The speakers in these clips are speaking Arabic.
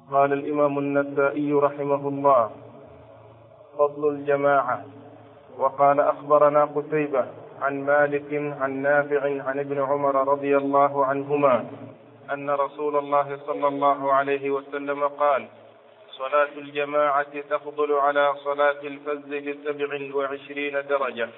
قال الإمام النسائي رحمه الله: فضل الجماعة. وقال: أخبرنا قتيبة عن مالك عن نافع عن ابن عمر رضي الله عنهما أن رسول الله صلى الله عليه وسلم قال: صلاة الجماعة تفضل على صلاة الفذ ب27 درجة.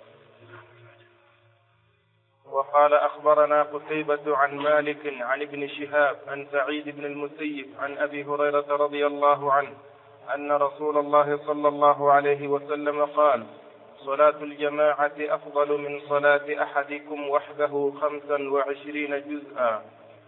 وقال: أخبرنا قتيبة عن مالك عن ابن شهاب عن سعيد بن المسيب عن أبي هريرة رضي الله عنه أن رسول الله صلى الله عليه وسلم قال: صلاة الجماعة أفضل من صلاة أحدكم وحده 25 جزءا.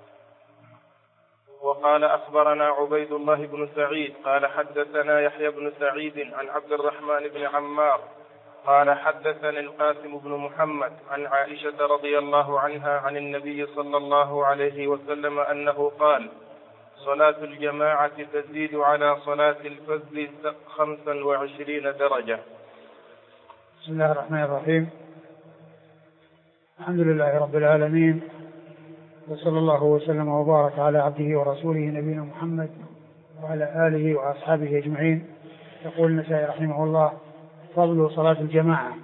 وقال: أخبرنا عبيد الله بن سعيد قال: حدثنا يحيى بن سعيد عن عبد الرحمن بن عمار قال: حدثني القاسم بن محمد عن عائشة رضي الله عنها عن النبي صلى الله عليه وسلم أنه قال: صلاة الجماعة تزيد على صلاة الفذ 25 درجة. بسم الله الرحمن الرحيم. الحمد لله رب العالمين، وصلى الله وسلم وبارك على عبده ورسوله نبينا محمد وعلى آله وأصحابه أجمعين. يقول النسائي رحمه الله: فضل صلاة الجماعة،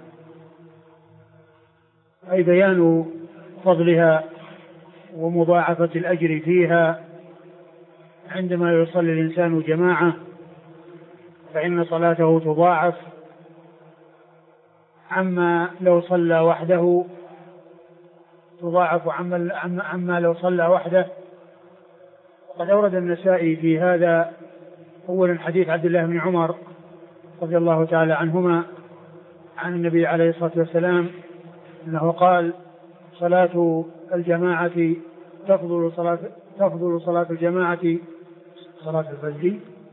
أي بيان فضلها ومضاعفة الأجر فيها. عندما يصلي الإنسان جماعة فإن صلاته تضاعف عما لو صلى وحده، تضاعف عما لو صلى وحده. وقد أورد النسائي في هذا أولا حديث عبد الله بن عمر رضي الله تعالى عنهما عن النبي عليه الصلاة والسلام أنه قال: صلاة الجماعة تفضل صلاة الجماعة صلاة الفذ.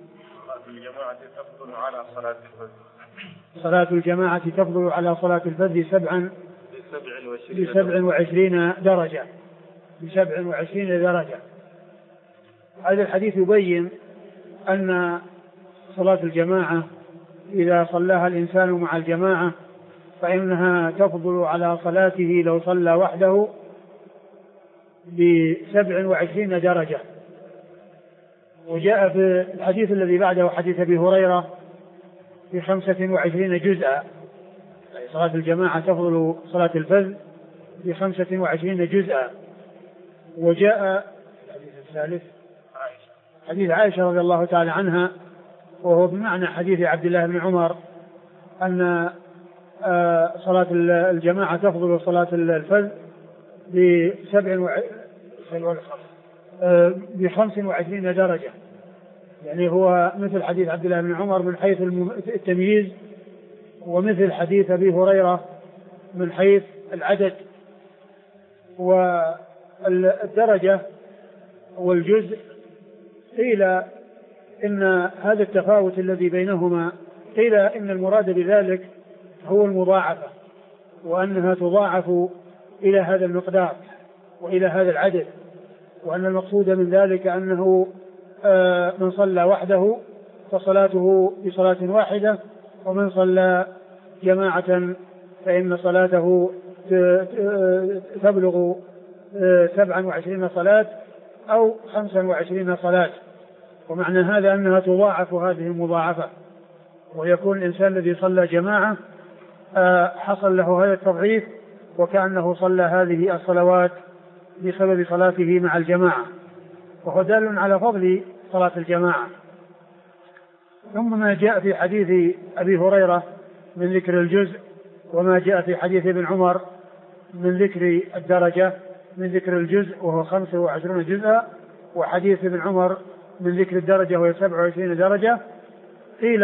صلاة الجماعة تفضل على صلاة الفذ 27 درجة. هذا الحديث يبين أن صلاة الجماعة إذا صلاها الإنسان مع الجماعة فإنها تفضل على صلاته لو صلى وحده 27 درجة. وجاء في الحديث الذي بعده حديث أبي هريرة في 25 جزءا، صلاة الجماعة تفضل صلاة الفذ ب 25 جزءا. وجاء الحديث الثالث حديث عائشة رضي الله تعالى عنها، وهو بمعنى حديث عبد الله بن عمر أن صلاة الجماعة تفضل صلاة الفذ ب 25 درجة. يعني هو مثل حديث عبد الله بن عمر من حيث التمييز، ومثل حديث أبي هريرة من حيث العدد. والدرجة والجزء قيل إن هذا التفاوت الذي بينهما، قيل إن المراد بذلك هو المضاعفة، وأنها تضاعف إلى هذا المقدار وإلى هذا العدد، وأن المقصود من ذلك أنه من صلى وحده فصلاته بصلاة واحدة، ومن صلى جماعة فإن صلاته تبلغ 27 صلاة أو 25 صلاة. ومعنى هذا أنها تضاعف هذه المضاعفة، ويكون الإنسان الذي صلى جماعة حصل له هذا التضعيف وكأنه صلى هذه الصلوات بسبب صلاته مع الجماعة، وهو دال على فضل صلاة الجماعة. ثم ما جاء في حديث أبي هريرة من ذكر الجزء، وما جاء في حديث ابن عمر من ذكر الدرجة، من ذكر الجزء وهو 25 جزءا، وحديث ابن عمر من ذكر الدرجة وهي 27 درجة. قيل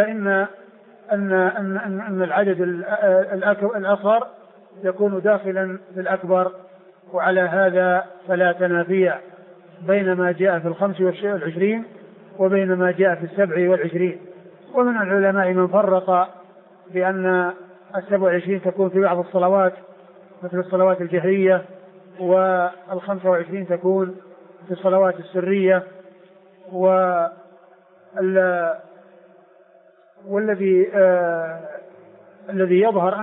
أن العدد الأصغر يكون داخلا في الأكبر، وعلى هذا فلا تنافي بين ما جاء في 25 وبين ما جاء في 27. ومن العلماء من فرق بأن 27 تكون في بعض الصلوات مثل الصلوات الجهرية، وال25 تكون في الصلوات السرية. والذي يظهر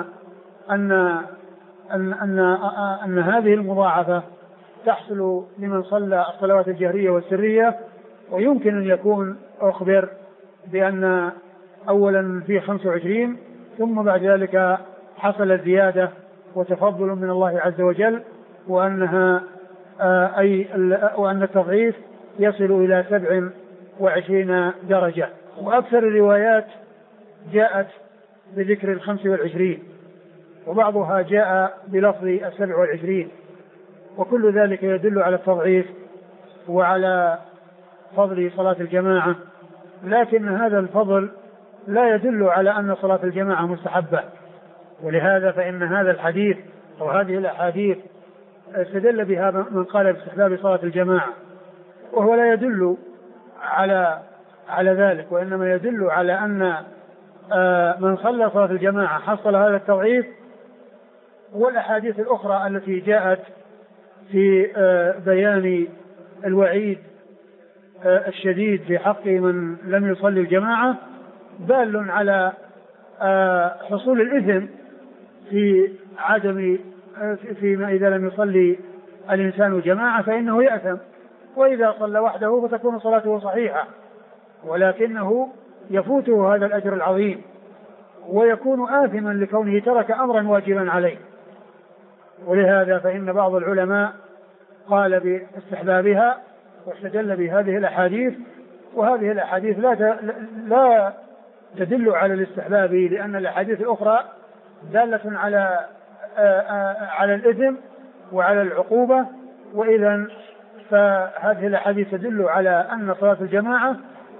أن هذه المضاعفة تحصل لمن صلى الصلوات الجهرية والسرية، ويمكن أن يكون أخبر بأن أولا فيه 25 ثم بعد ذلك حصلت زيادة وتفضل من الله عز وجل، وأنها وأن التضعيف يصل إلى 27 درجة. وأكثر الروايات جاءت بذكر 25 وبعضها جاء بلفظ 27، وكل ذلك يدل على التضعيف وعلى فضل صلاة الجماعة، لكن هذا الفضل لا يدل على أن صلاة الجماعة مستحبة. ولهذا فإن هذا الحديث أو هذه الأحاديث استدل بها من قال باستحباب صلاة الجماعة، وهو لا يدل على ذلك، وإنما يدل على أن من صلى صلاة الجماعة حصل هذا التضعيف. والأحاديث الأخرى التي جاءت في بيان الوعيد الشديد في حق من لم يصلي الجماعة دال على حصول الإثم في عدم فيما إذا لم يصلي الإنسان جماعة فإنه يأثم، وإذا صلى وحده فتكون صلاته صحيحة، ولكنه يفوته هذا الأجر العظيم ويكون آثما لكونه ترك أمرا واجبا عليه. ولهذا فإن بعض العلماء قال باستحبابها واستدل بهذه الأحاديث، وهذه الأحاديث لا تدل على الاستحباب، لأن الأحاديث الأخرى دالة على الإثم وعلى العقوبة. وإذا فهذه الأحاديث تدل على أن صلاة الجماعة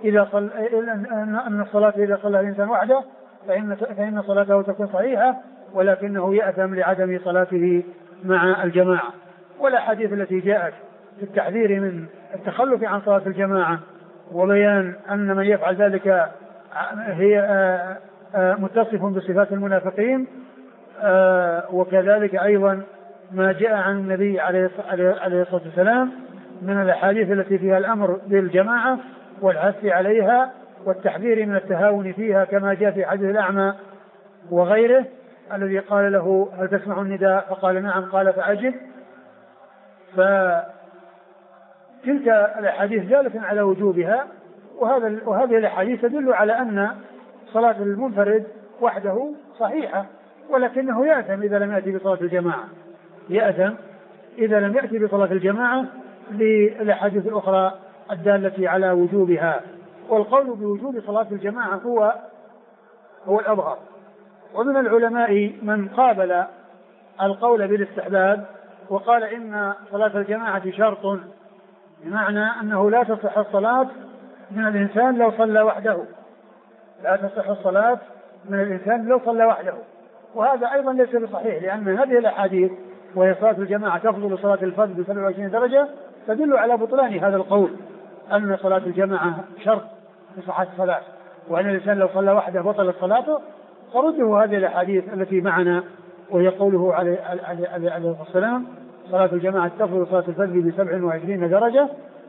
أن الصلاة إذا صلى الإنسان وحده فإن صلاته تكون صحيحة، ولكنه يأثم لعدم صلاته مع الجماعة. والأحاديث التي جاءت في التحذير من التخلف عن صلاة الجماعة وبيان أن من يفعل ذلك هي متصف بصفات المنافقين، وكذلك أيضا ما جاء عن النبي عليه الصلاة والسلام من الأحاديث التي فيها الأمر بالجماعة والحث عليها والتحذير من التهاون فيها، كما جاء في حديث الأعمى وغيره الذي قال له هل تسمع النداء فقال نعم قال فأجب. فتلك الأحاديث دالة على وجوبها، وهذه الأحاديث تدل على أن صلاة المنفرد وحده صحيحة، ولكنه يأثم إذا لم يأتي بصلاة الجماعة، يأثم إذا لم يأتي بصلاة الجماعة للأحاديث الأخرى الدالة على وجوبها. والقول بوجوب صلاة الجماعة هو الأظهر. ومن العلماء من قابل القول بالاستحباب وقال إن صلاة الجماعة شرط، بمعنى أنه لا تصح الصلاة من الإنسان لو صلى وحده، لا تصح الصلاة من الإنسان لو صلى وحده. وهذا أيضا ليس بصحيح، لأن هذه الأحاديث وهي صلاة الجماعة تفضل صلاة الفرد ب 27 درجة تدل على بطلان هذا القول، أن صلاة الجماعة شرط لصحة الصلاة، وأن الإنسان لو صلى وحده بطلت صلاته. فرده هذه الأحاديث التي معنا وهي قوله عليه السلام صلاة الجماعة تفضل صلاة الفرد ب 27 درجة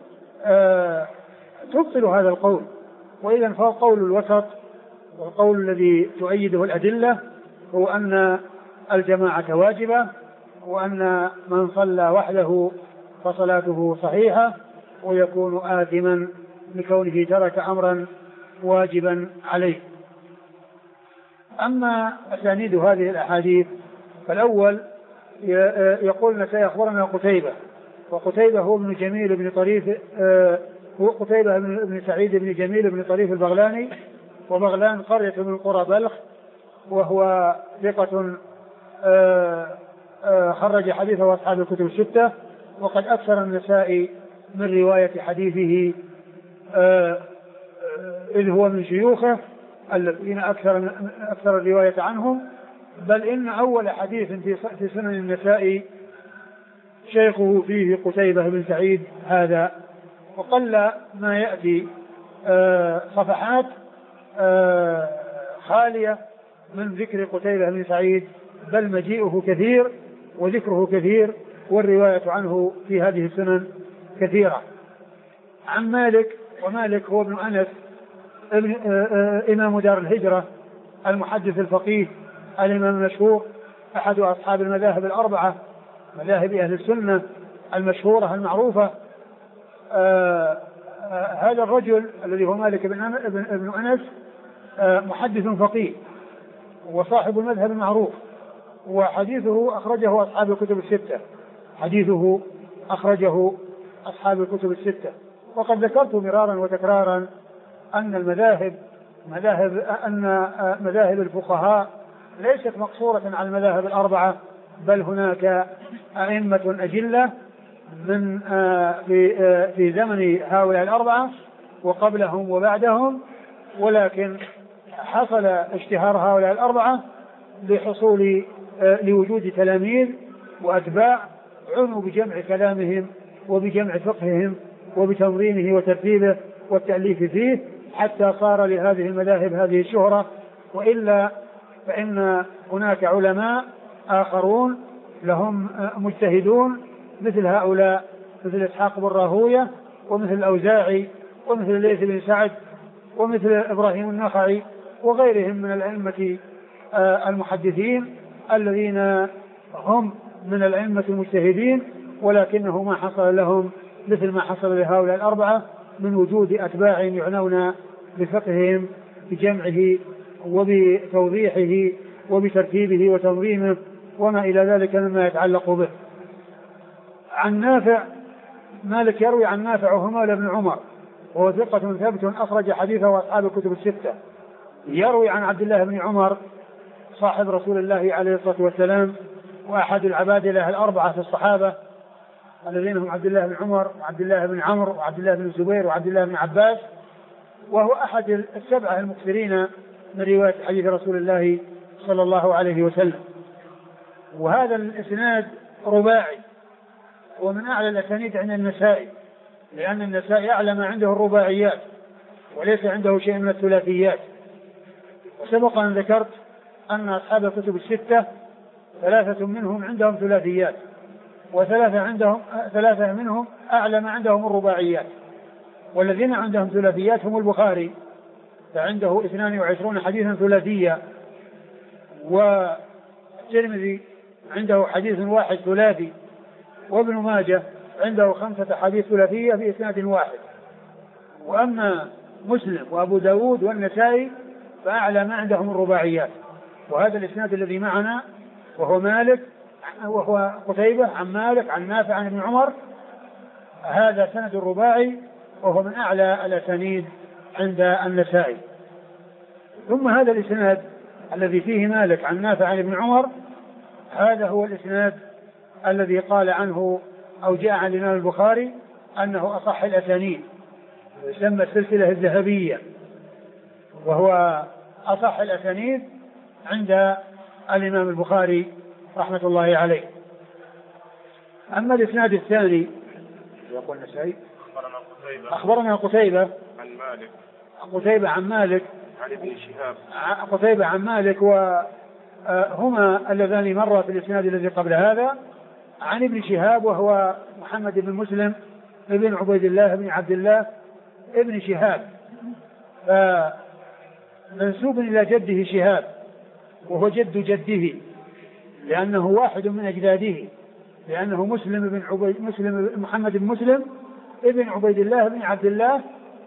تبطل هذا القول. وإذا فهو قول الوسط، والقول الذي تؤيده الأدلة هو أن الجماعة واجبة، وأن من صلى وحده فصلاته صحيحة ويكون آثما لكونه ترك أمرا واجبا عليه. أما أسانيد هذه الأحاديث فالأول يقول النسائي أخبرنا قتيبة، وقتيبة هو ابن جميل بن طريف، هو قتيبة بن سعيد بن جميل بن طريف البغلاني، وبغلان قرية من قرى بلخ، وهو ثقة خرج حديثه أصحاب الكتب الستة، وقد أكثر النسائي من رواية حديثه إذ هو من شيوخه الذين أكثر الرواية عنهم، بل إن أول حديث في سنن النسائي شيخه فيه قتيبة بن سعيد هذا، وقل ما يأتي صفحات خالية من ذكر قتيبة بن سعيد، بل مجيئه كثير وذكره كثير والرواية عنه في هذه السنن كثيرة. عن مالك، ومالك هو ابن أنس إمام دار الهجرة المحدث الفقيه الإمام المشهور، أحد أصحاب المذاهب الأربعة، مذاهب أهل السنة المشهورة المعروفة، هذا الرجل الذي هو مالك بن أنس محدث فقيه وصاحب المذهب المعروف، وحديثه أخرجه أصحاب الكتب الستة، حديثه أخرجه أصحاب الكتب الستة. وقد ذكرت مرارا وتكرارا أن مذاهب الفقهاء ليست مقصورة على المذاهب الأربعة، بل هناك أئمة أجلة من في زمن هؤلاء الأربعة وقبلهم وبعدهم، ولكن حصل اشتهار هؤلاء الأربعة لوجود تلاميذ وأتباع عنوا بجمع كلامهم وبجمع فقههم وبتنظيمه وترتيبه والتأليف فيه، حتى صار لهذه المذاهب هذه الشهرة. وإلا فإن هناك علماء آخرون لهم مجتهدون مثل هؤلاء، مثل إسحاق بن راهوية ومثل الأوزاعي ومثل الليث بن سعد ومثل إبراهيم النخعي وغيرهم من الأئمة المحدثين الذين هم من الأئمة المجتهدين، ولكنه ما حصل لهم مثل ما حصل لهؤلاء الأربعة من وجود أتباع يعنون بفقههم بجمعه وبتوضيحه وبترتيبه وتنظيمه وما إلى ذلك مما يتعلق به. عن نافع، مالك يروي عن نافع وهو مولى بن عمر وهو ثقة ثبت أخرج حديثه أصحاب الكتب الستة. يروي عن عبد الله بن عمر صاحب رسول الله عليه الصلاة والسلام وأحد العبادلة الأربعة في الصحابة الذين هم عبد الله بن عمر وعبد الله بن عمرو وعبد الله بن الزبير وعبد الله بن عباس، وهو أحد السبعة المكثرين من رواية حديث رسول الله صلى الله عليه وسلم. وهذا الإسناد رباعي ومن أعلى الأسانيد عند النسائي، لأن النسائي أعلى ما عنده الرباعيات وليس عنده شيء من الثلاثيات. وسبق أن ذكرت أن أصحاب الكتب الستة ثلاثة منهم عندهم ثلاثيات ثلاثة منهم أعلى ما عندهم الرباعيات، والذين عندهم ثلاثيات هم البخاري فعنده 22 حديثا ثلاثية، والترمذي عنده حديث واحد ثلاثي، وابن ماجه عنده 5 حديث ثلاثية في إسناد واحد. وأما مسلم وأبو داود والنسائي فأعلى ما عندهم الرباعيات. وهذا الإسناد الذي معنا وهو قتيبة عن مالك عن نافع عن ابن عمر، هذا سند الرباعي وهو من أعلى الأسانيد عند النسائي. ثم هذا الإسناد الذي فيه مالك عن نافع عن ابن عمر، هذا هو الإسناد الذي قال عنه أو جاء عن الإمام البخاري أنه أصح الأسانيد، يسمى السلسلة الذهبية، وهو أصح الأسانيد عند الإمام البخاري رحمة الله عليه. أما الإسناد الثاني يقول النسائي أخبرنا قتيبة عن مالك عن ابن شهاب قتيبة عن مالك، وهما اللذان مرة في الإسناد الذي قبل هذا عن ابن شهاب وهو محمد بن مسلم ابن عبيد الله بن عبد الله ابن شهاب، فمنسوب إلى جده شهاب وهو جد جده لأنه واحد من أجداده، لأنه محمد بن مسلم ابن عبيد الله بن عبد الله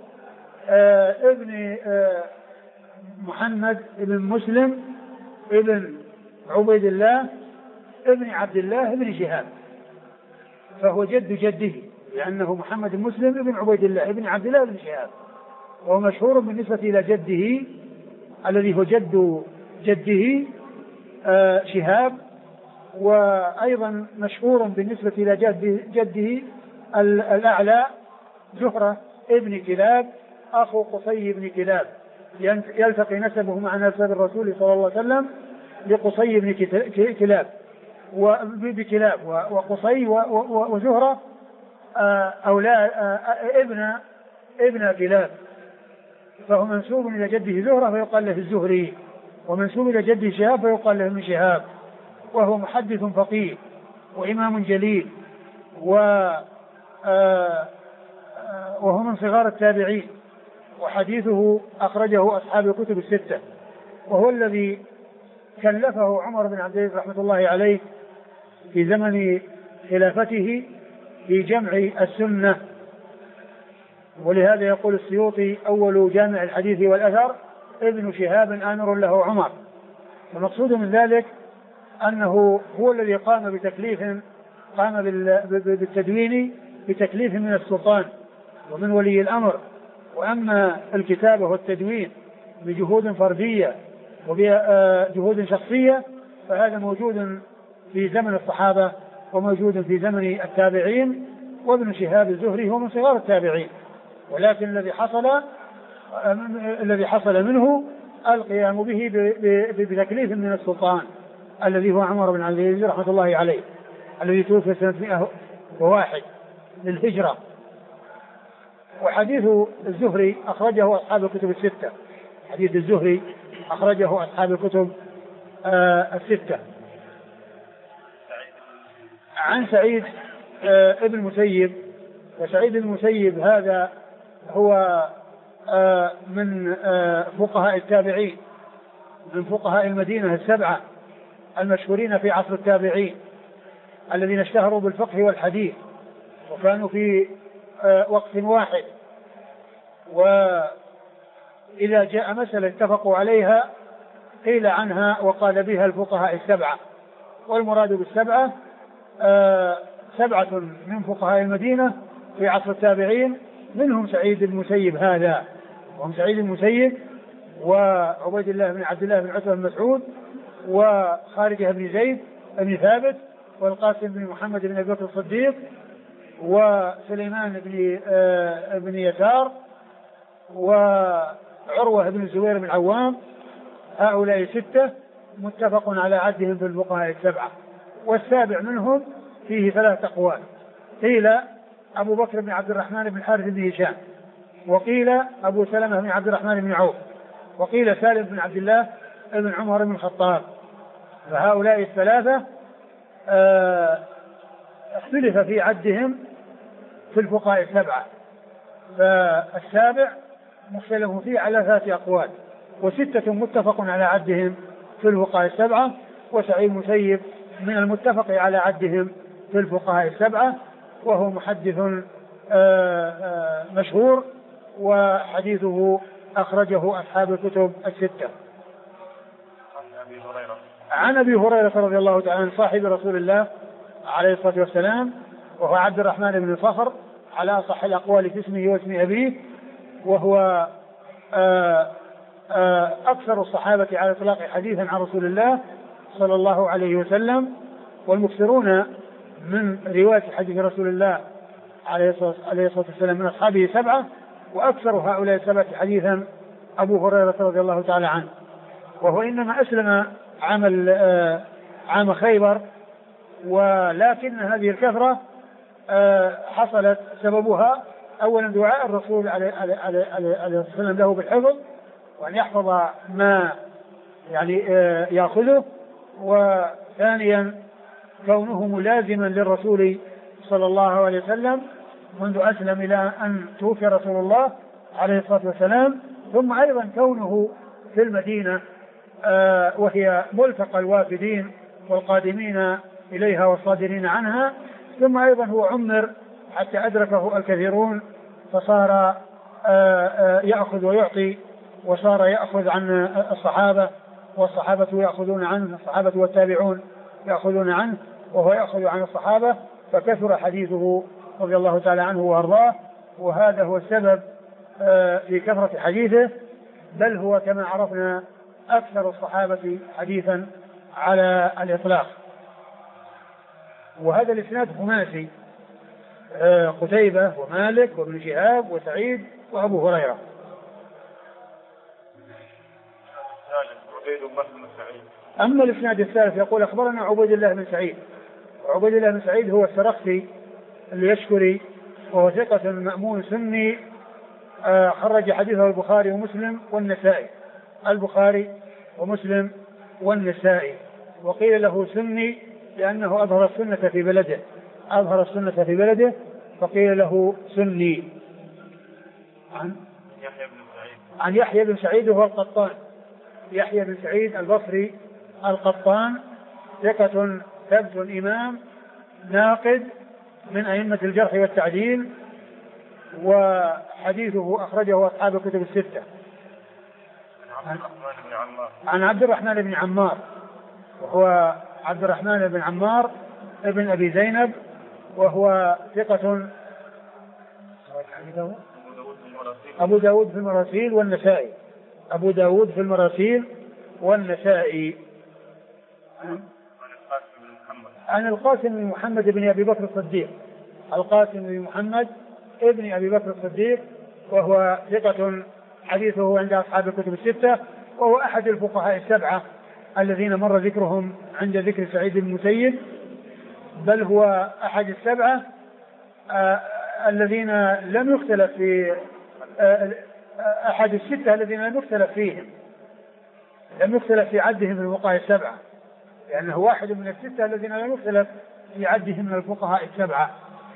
ابن محمد بن مسلم ابن عبيد الله ابن عبد الله ابن شهاب، فهو جد جده لأنه محمد بن مسلم ابن عبيد الله ابن عبد الله ابن شهاب، وهو مشهور بالنسبة إلى جده الذي هو جد جده شهاب، وأيضا مشهور بالنسبة إلى جده الأعلى زهرة ابن كلاب أخو قصي بن كلاب، يلتقي نسبه مع نسب الرسول صلى الله عليه وسلم لقصي بن كلاب بكلاب، وقصي وزهرة أولاد ابن كلاب، فهو منسوب إلى جده زهرة فيقال له الزهري، ومنسوب إلى جده شهاب فيقال له ابن شهاب، وهو محدث فقيه وإمام جليل وهو من صغار التابعين، وحديثه أخرجه أصحاب الكتب الستة، وهو الذي كلفه عمر بن عبد العزيز رحمة الله عليه في زمن خلافته في جمع السنة ولهذا يقول السيوطي: أول جامع الحديث والأثر ابن شهاب آمر له عمر. المقصود من ذلك أنه هو الذي قام بالتدوين بتكليف من السلطان ومن ولي الأمر. وأما الكتابة والتدوين بجهود فردية وبجهود شخصية فهذا موجود في زمن الصحابة وموجود في زمن التابعين، وابن شهاب الزهري هو من صغار التابعين، ولكن الذي حصل منه القيام به بتكليف من السلطان الذي هو عمر بن عبد العزيز رحمة الله عليه، الذي توفي سنة 101 للهجرة. وحديث الزهري أخرجه أصحاب الكتب الستة. حديث الزهري أخرجه أصحاب الكتب الستة. عن سعيد ابن المسيب. وسعيد المسيب هذا هو من فقهاء التابعين، من فقهاء المدينة السبعة المشهورين في عصر التابعين، الذين اشتهروا بالفقه والحديث وكانوا في وقت واحد، وإذا جاء مسألة اتفقوا عليها قيل عنها وقال بها الفقهاء السبعة. والمراد بالسبعة 7 من فقهاء المدينة في عصر التابعين، منهم سعيد المسيب هذا، وهم سعيد المسيب وعبيد الله بن عبد الله بن عتبة بن مسعود وخارجة بن زيد بن ثابت والقاسم بن محمد بن أبي بكر الصديق وسليمان بن يسار وعروة بن الزبير بن العوام. هؤلاء 6 متفق على عدهم في الفقهاء السبعة. والسابع منهم فيه 3 أقوال، قيل أبو بكر بن عبد الرحمن بن الحارث بن هشام، وقيل أبو سلمة بن عبد الرحمن بن عوف، وقيل سالم بن عبد الله بن عمر بن الخطاب. فهؤلاء 3 اختلف في عدهم في الفقهاء السبعة، فالسابع مختلف فيه على 3 أقوال، و6 متفق على عدهم في الفقهاء السبعة. وسعيد المسيب من المتفق على عدهم في الفقهاء السبعة، وهو محدث مشهور، وحديثه أخرجه أصحاب الكتب الستة. عن أبي هريرة رضي الله تعالى عنه صاحب رسول الله عليه الصلاة والسلام، وهو عبد الرحمن بن صخر على أصح الأقوال في اسمه واسم أبيه، وهو أكثر الصحابة على إطلاق حديثا عن رسول الله صلى الله عليه وسلم، والمكثرون من رواية حديث رسول الله عليه الصلاة والسلام من أصحابه 7، وأكثر هؤلاء 7 حديثا أبو هريرة رضي الله تعالى عنه. وهو إنما أسلم عام خيبر، ولكن هذه الكثرة حصلت سببها أولا دعاء الرسول عليه الصلاة والسلام له بالحفظ، وأن يحفظ ما يعني يأخذه، وثانيا كونه ملازما للرسول صلى الله عليه وسلم منذ أسلم إلى أن توفي رسول الله عليه الصلاة والسلام، ثم أيضا كونه في المدينة وهي ملتقى الوافدين والقادمين إليها والصادرين عنها، ثم أيضا هو عمر حتى أدركه الكثيرون فصار يأخذ ويعطي، وصار يأخذ عن الصحابة والصحابة يأخذون عنه، الصحابة والتابعون يأخذون عنه وهو يأخذ عن الصحابة، فكثر حديثه رضي الله تعالى عنه وأرضاه. وهذا هو السبب في كثرة حديثه، بل هو كما عرفنا أكثر الصحابة حديثا على الإطلاق. وهذا الإسناد خماسي، قتيبة ومالك وابن شهاب وسعيد وأبو هريرة. أما الإسناد الثالث يقول أخبرنا عبيد الله بن سعيد. وعبيد الله بن سعيد هو السرخسي اليشكري، وهو ثقة مأمون سني، خرج حديثه البخاري ومسلم والنسائي، البخاري ومسلم والنسائي. وقيل له سني لأنه أظهر السنة في بلده، أظهر السنة في بلده فقيل له سني. عن يحيى بن سعيد وهو القطان، يحيى بن سعيد البصري القطان، ثقة ثبت إمام ناقد من أئمة الجرح والتعديل، وحديثه أخرجه أصحاب الكتب الستة. عن عبد الرحمن بن عمار، وهو عبد الرحمن بن عمار ابن أبي زينب، وهو ثقة أبو داود في المراسيل والنسائي. أبو داود في المراسيل والنسائي. عن القاسم بن محمد بن أبي بكر الصديق. القاسم بن محمد ابن أبي بكر الصديق، وهو ثقة حديثه عند أصحاب الكتب الستة، وهو أحد الفقهاء السبعة الذين مر ذكرهم عند ذكر سعيد بن المسيب، بل هو أحد السبعة الذين لم يختلف في أحد الستة الذين لم يختلف فيهم، لم يختلف في عدهم من الفقهاء السبعة، لأنه واحد من الستة الذين لم يختلف في عدهم من الفقهاء السبعة.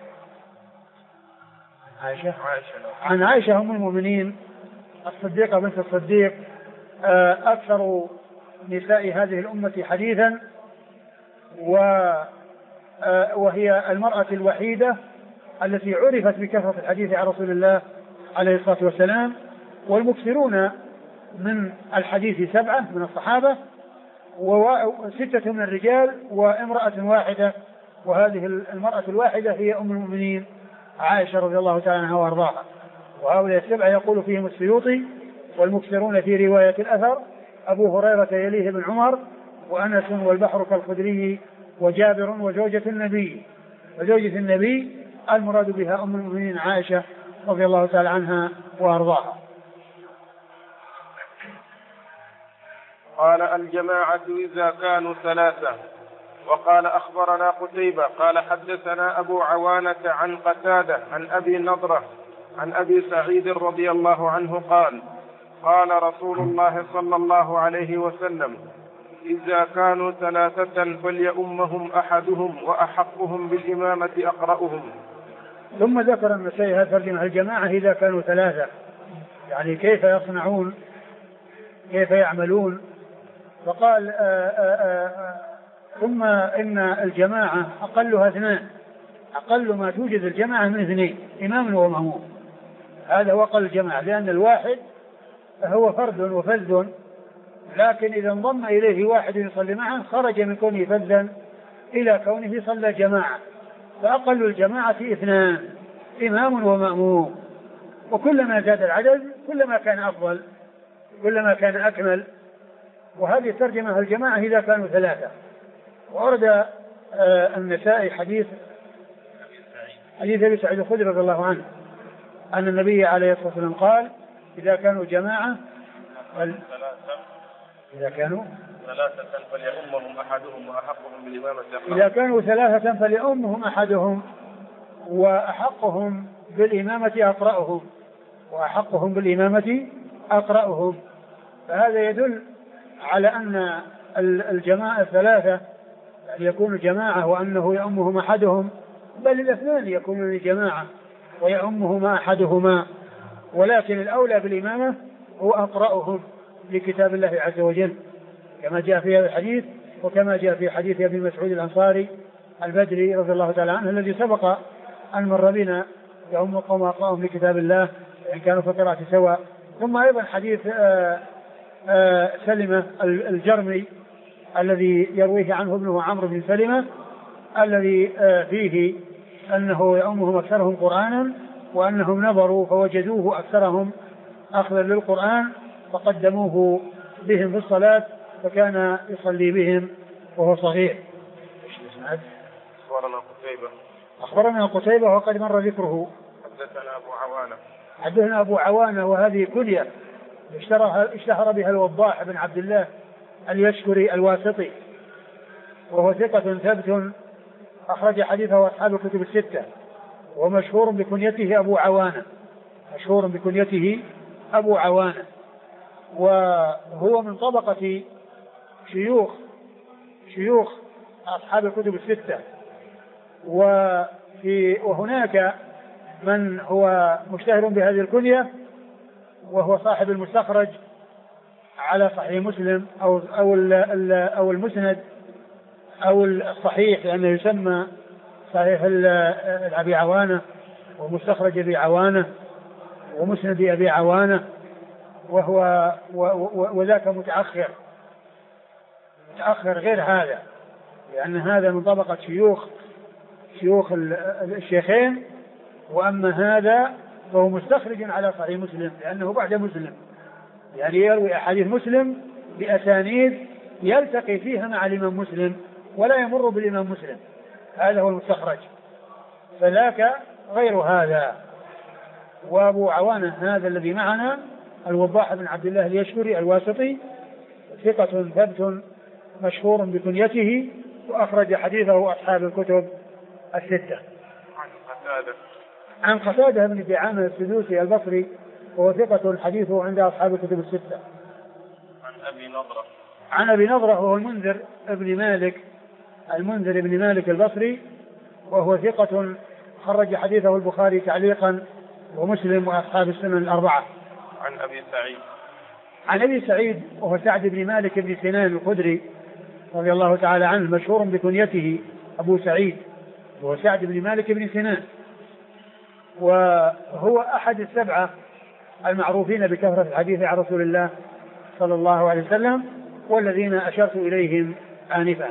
عن عائشة أم المؤمنين الصديقة بنت الصديق، أكثر نساء هذه الأمة حديثا، وهي المرأة الوحيدة التي عرفت بكثرة الحديث عن رسول الله عليه الصلاة والسلام. والمكثرون من الحديث 7 من الصحابة و6 من الرجال وامرأة واحدة، وهذه المرأة الواحدة هي أم المؤمنين عائشة رضي الله تعالى عنها وارضاها. وهؤلاء 7 يقول فيهم السيوطي: والمكثرون في رواية الأثر أبو هريرة يليه بن عمر وأنس والبحر كالخدري وجابر وزوجة النبي. وزوجة النبي المراد بها أم المؤمنين عائشة رضي الله تعالى عنها وارضاها. قال: الجماعة إذا كانوا 3. وقال: أخبرنا قتيبة قال حدثنا أبو عوانة عن قتادة عن أبي نضرة عن أبي سعيد رضي الله عنه قال: قال رسول الله صلى الله عليه وسلم: إذا كانوا 3 فليؤمهم أحدهم وأحقهم بالإمامة أقرأهم. ثم ذكر النسائي هذا ترجمة الجماعة إذا كانوا 3، يعني كيف يصنعون، كيف يعملون. فقال ثم إن الجماعة أقلها 2، أقل ما توجد الجماعة من 2، إمام ومأموم. هذا هو أقل الجماعة، لأن الواحد هو فرد وفذ، لكن إذا انضم إليه واحد يصلي معه خرج من كونه فذا إلى كونه صلى جماعة. فأقل الجماعة 2، إمام ومأموم. وكلما زاد العدد كلما كان أفضل، كلما كان أكمل. وهذه ترجمة الجماعة إذا كانوا 3. وأورد النسائي حديث أبي سعيد الخدري رضي الله عنه أن النبي عليه الصلاة والسلام قال: إذا كانوا جماعة إذا كانوا 3 فليؤمهم أحدهم وأحقهم بالإمامة أقرأهم. إذا كانوا 3 فليؤمهم أحدهم وأحقهم بالإمامة أقرأهم، وأحقهم بالإمامة أقرأهم. فهذا يدل على أن الجماعة 3 يكون جماعة وأنه يؤمهم أحدهم، بل 2 يكونون جماعة ويؤمهما أحدهما، ولكن الأولى بالإمامة هو أقرأهم لكتاب الله عز وجل، كما جاء في هذا الحديث، وكما جاء في حديث أبي مسعود الأنصاري البدري رضي الله تعالى عنه الذي سبق أن مر بنا: يؤم قوم أقرأهم لكتاب الله إن كانوا في القراءة سواء. ثم أيضا حديث سلمة الجرمي الذي يرويه عنه ابنه عمرو بن سلمة، الذي فيه أنه يؤمهم أكثرهم قرآنا، وأنهم نظروا فوجدوه أكثرهم أخذا للقرآن فقدموه بهم في الصلاة، فكان يصلي بهم وهو صغير. أخبرنا قتيبة وقد مر ذكره. حدثنا أبو عوانة وهذه كنية اشتهر بها الوضاح بن عبد الله اليشكري الواسطي، وهو ثقة ثبت أخرج حديثه أصحاب الكتب الستة، ومشهور بكنيته أبو عوانة، مشهور بكنيته أبو عوانة، وهو من طبقة شيوخ أصحاب الكتب الستة. وهناك من هو مشتهر بهذه الكنية وهو صاحب المستخرج على صحيح مسلم أو المسند أو الصحيح، لأنه يسمى صحيح أبي عوانة ومستخرج أبي عوانة ومسند أبي عوانة، وهو وذاك متأخر غير هذا، لأن هذا من طبقة شيوخ الشيخين، وأما هذا فهو مستخرج على صحيح مسلم لأنه بعد مسلم، يعني يروي أحاديث مسلم بأسانيد يلتقي فيها مع الإمام مسلم ولا يمر بالإمام مسلم، هذا هو المستخرج، فذاك غير هذا. وأبو عوانة هذا الذي معنا الوضاح بن عبد الله اليشكري الواسطي، ثقة ثبت مشهور بكنيته، وأخرج حديثه أصحاب الكتب الستة. عن قتادة بن دعامة السدوسي البصري، وهو ثقة حديثه عند أصحاب الكتب الستة. عن أبي نضرة وهو المنذر بن مالك البصري، وهو ثقة خرج حديثه البخاري تعليقا ومسلم وأصحاب السنن الأربعة. عن أبي سعيد وهو سعد بن مالك بن سنان الخدري رضي الله تعالى عنه، مشهور بكنيته أبو سعيد، وهو سعد بن مالك بن سنان، وهو أحد السبعة المعروفين بكثرة الحديث عن رسول الله صلى الله عليه وسلم، والذين أشرت إليهم آنفا.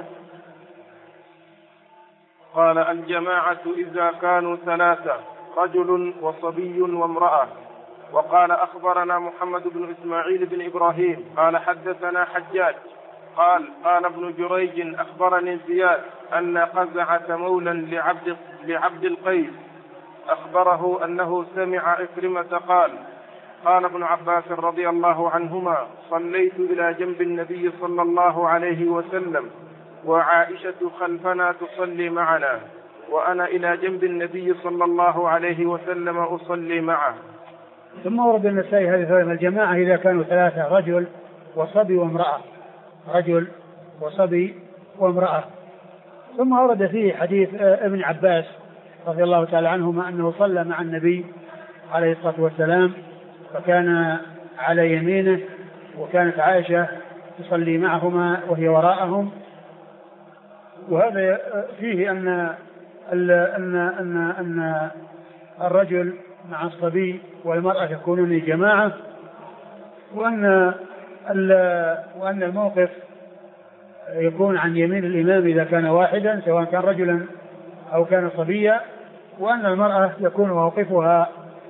قال: الجماعة إذا كانوا ثلاثة، رجل وصبي وامرأة. وقال: أخبرنا محمد بن إسماعيل بن إبراهيم قال حدثنا حجاج قال ابن جريج أخبرني زياد أن قزعة مولى لعبد القيس أخبره أنه سمع إكرمة قال ابن عباس رضي الله عنهما: صليت إلى جنب النبي صلى الله عليه وسلم وعائشة خلفنا تصلي معنا، وأنا إلى جنب النبي صلى الله عليه وسلم أصلي معه. ثم ورد النسائي هذه الجماعة إذا كانوا ثلاثة، رجل وصبي وامرأة. ثم ورد فيه حديث ابن عباس رضي الله تعالى عنهما أنه صلى مع النبي عليه الصلاة والسلام، فكان على يمينه وكانت عائشة تصلي معهما وهي وراءهم. وهذا فيه أن الرجل مع الصبي والمرأة يكونون جماعة، وأن الموقف يكون عن يمين الإمام إذا كان واحدا سواء كان رجلا أو كان صبيا، وأن المرأة يكون موقفها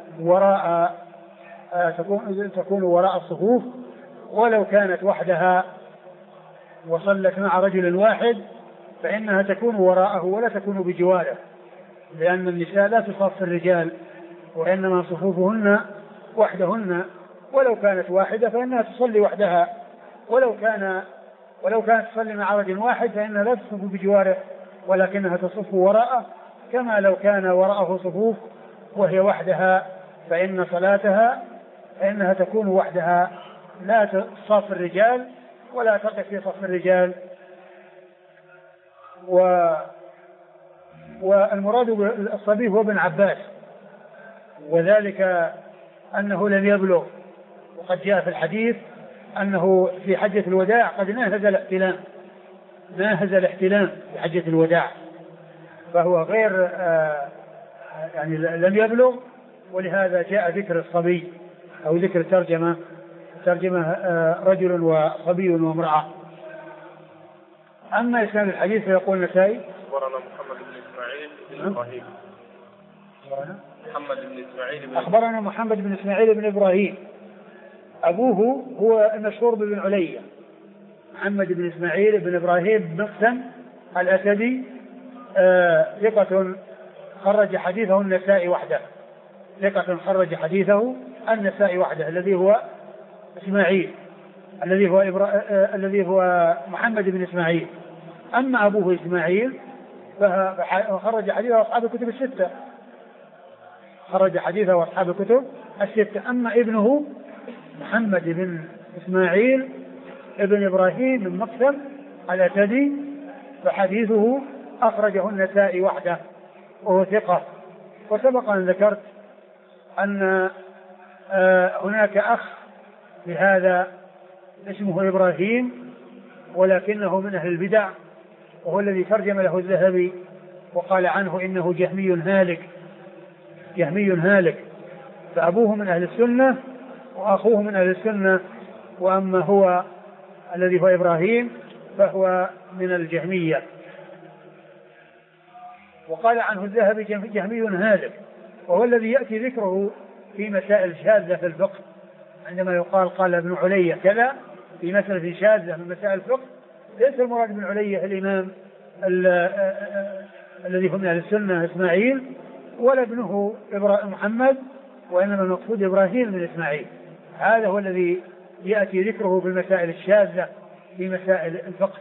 تكون وراء الصفوف، ولو كانت وحدها وصلت مع رجل واحد فإنها تكون وراءه ولا تكون بجواره، لأن النساء لا تصف الرجال، وإنما صفوفهن وحدهن، ولو كانت واحدة فإنها تصلي وحدها، ولو كانت تصلي مع رجل واحد فإنها لا تصف بجواره ولكنها تصف وراءه، كما لو كان وراءه صفوف وهي وحدها فإن صلاتها فإنها تكون وحدها لا تصف الرجال ولا تقف في صف الرجال. والمراد بالصبي هو ابن عباس، وذلك أنه لم يبلغ، وقد جاء في الحديث أنه في حجة الوداع قد ناهز الاحتلام في حجة الوداع، فهو غير يعني لم يبلغ، ولهذا جاء ذكر الصبي أو ذكر ترجمة رجل وصبي وامرأة. أما إسناد الحديث فيقول النسائي: أخبرنا محمد بن إسماعيل بن إبراهيم أبوه هو المشهور بن علية، محمد بن إسماعيل بن إبراهيم بن مقسم الأسدي، ثقة خرج حديثه النسائي وحده، الذي هو إسماعيل الذي هو محمد بن إسماعيل. أما أبوه إسماعيل فخرج حديثه أصحاب الكتب الستة. أما ابنه محمد بن إسماعيل ابن إبراهيم بن مقسم الأسدي فحديثه أخرجه النسائي وحده وهو ثقة. وسبق أن ذكرت أن هناك أخ لهذا اسمه إبراهيم ولكنه من أهل البدع، وهو الذي ترجم له الذهبي وقال عنه إنه جهمي هالك، جهمي هالك، فأبوه من أهل السنة وأخوه من أهل السنة، وأما هو الذي هو إبراهيم فهو من الجهمية. وقال عنه الذهبي جهمي هالك، وهو الذي يأتي ذكره في مسائل شاذة في الفقه، عندما يقال قال ابن علية كذا في مسألة شاذة من مسائل الفقه، ليس المراد ابن علية الإمام الذي هو من أهل السنة إسماعيل ولا ابنه محمد، وإنما المقصود إبراهيم من إسماعيل. هذا هو الذي يأتي ذكره في المسائل الشاذة في مسائل الفقه.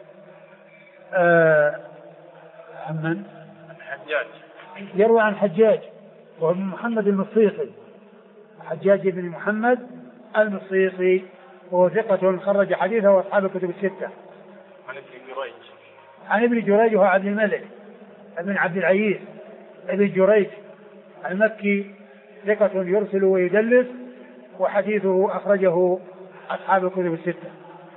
من حجاج يروي عن حجاج وابن محمد المصيصي، حجاج بن محمد المصيصي، وهو ثقة خرج حديثه وأصحاب الكتب الستة. عن ابن جريج وهو عبد الملك ابن عبد العزيز ابن جريج المكي، ثقة يرسل ويدلس، وحديثه أخرجه أصحاب الكتب الستة.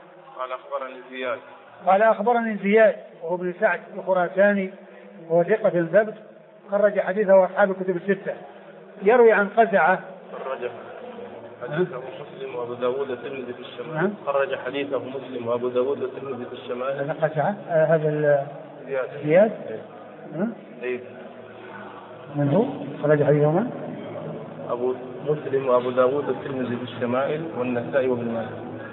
قال أخبرني زياد وهو ابن سعد الخراساني، وهو ثقة ثبت خرج حديثه أصحاب الكتب الستة. يروي عن قزعة حديثه مسلم وابو داود والترمذي في الشمائل. خرج حديثه مسلم وابو داود والترمذي في الشمائل. هذا قزعة هذا زياد من هو خرج حديثه من؟ أبو مسلم وأبو داود والترمذي في الشمائل والنسائي وابن ماجه.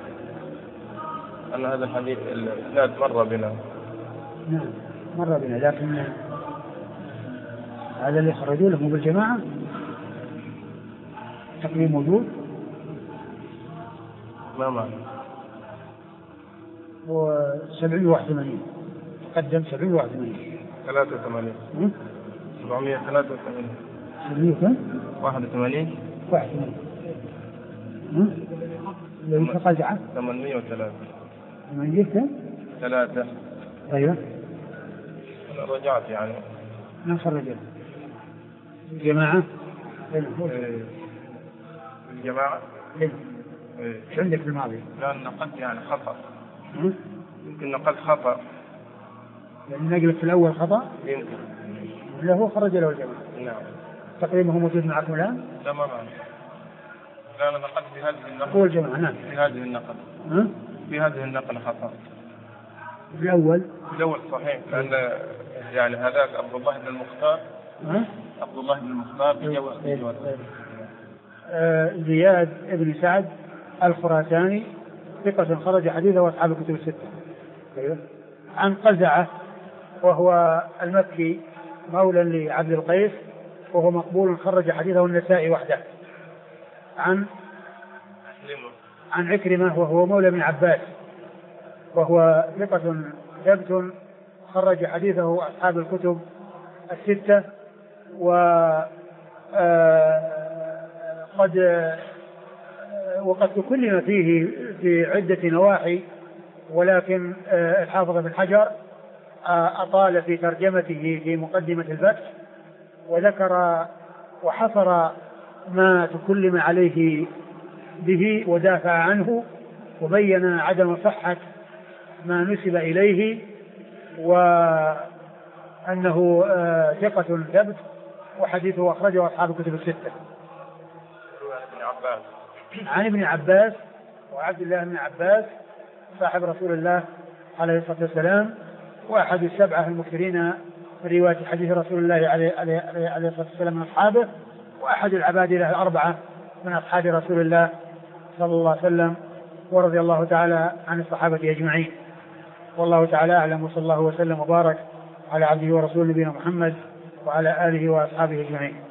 أن هذا الحديث الإسناد مر بنا. نعم مر بنا، لكن هذا اللي خرجوا له بالجماعة تقريبا موجود. ما معنى؟ هو 781 قدم 781 83 783 81 لو تقزعه 803 من جهة 3. أيوة أنا رجعت يعني ما خرجت الجماعة. الجماعة ايش عندك في الماضي؟ لا نقلت يعني خطأ. يمكن نقلت خطأ، يعني نقلت في الأول خطأ. يمكن لا هو خرج له الجماعة. نعم تقريبا هو موجود معكم الآن؟ لا ما معنى. لا أنا نقلت في هذه النقل. هو الجماعة نعم. في هذه النقل. في هذه النقل خطأ. في الأول صحيح، لأن يعني هذاك عبد الله بن المختار. عبد الله بن المختار زياد بن سعد الخراساني، ثقة خرج حديثه وأصحاب الكتب الستة. عن قزعة وهو المكي مولى لعبد القيس، وهو مقبول خرج حديثه النسائي وحده. عن عكرمة وهو مولى بن عباس، وهو ثقة ثبت خرج حديثه أصحاب الكتب الستة. وقد تكلم فيه في عدة نواحي، ولكن الحافظ بن حجر أطال في ترجمته في مقدمة الفتح، وذكر وحصر ما تكلم عليه به ودافع عنه، وبين عدم صحة ما نسب إليه، وأنه ثقة ثبت وحديثه أخرجه أصحاب الكتب الستة. عن ابن عباس وعبد الله بن عباس صاحب رسول الله عليه الصلاة والسلام، وأحد السبعة المكثرين من رواية حديث رسول الله عليه الصلاة والسلام من أصحابه، وأحد العبادلة الأربعة من أصحاب رسول الله صلى الله عليه وسلم، ورضي الله تعالى عن الصحابة أجمعين. والله تعالى أعلم، وصلى الله وسلم وبارك على عبده ورسوله نبينا محمد وعلى آله وأصحابه أجمعين.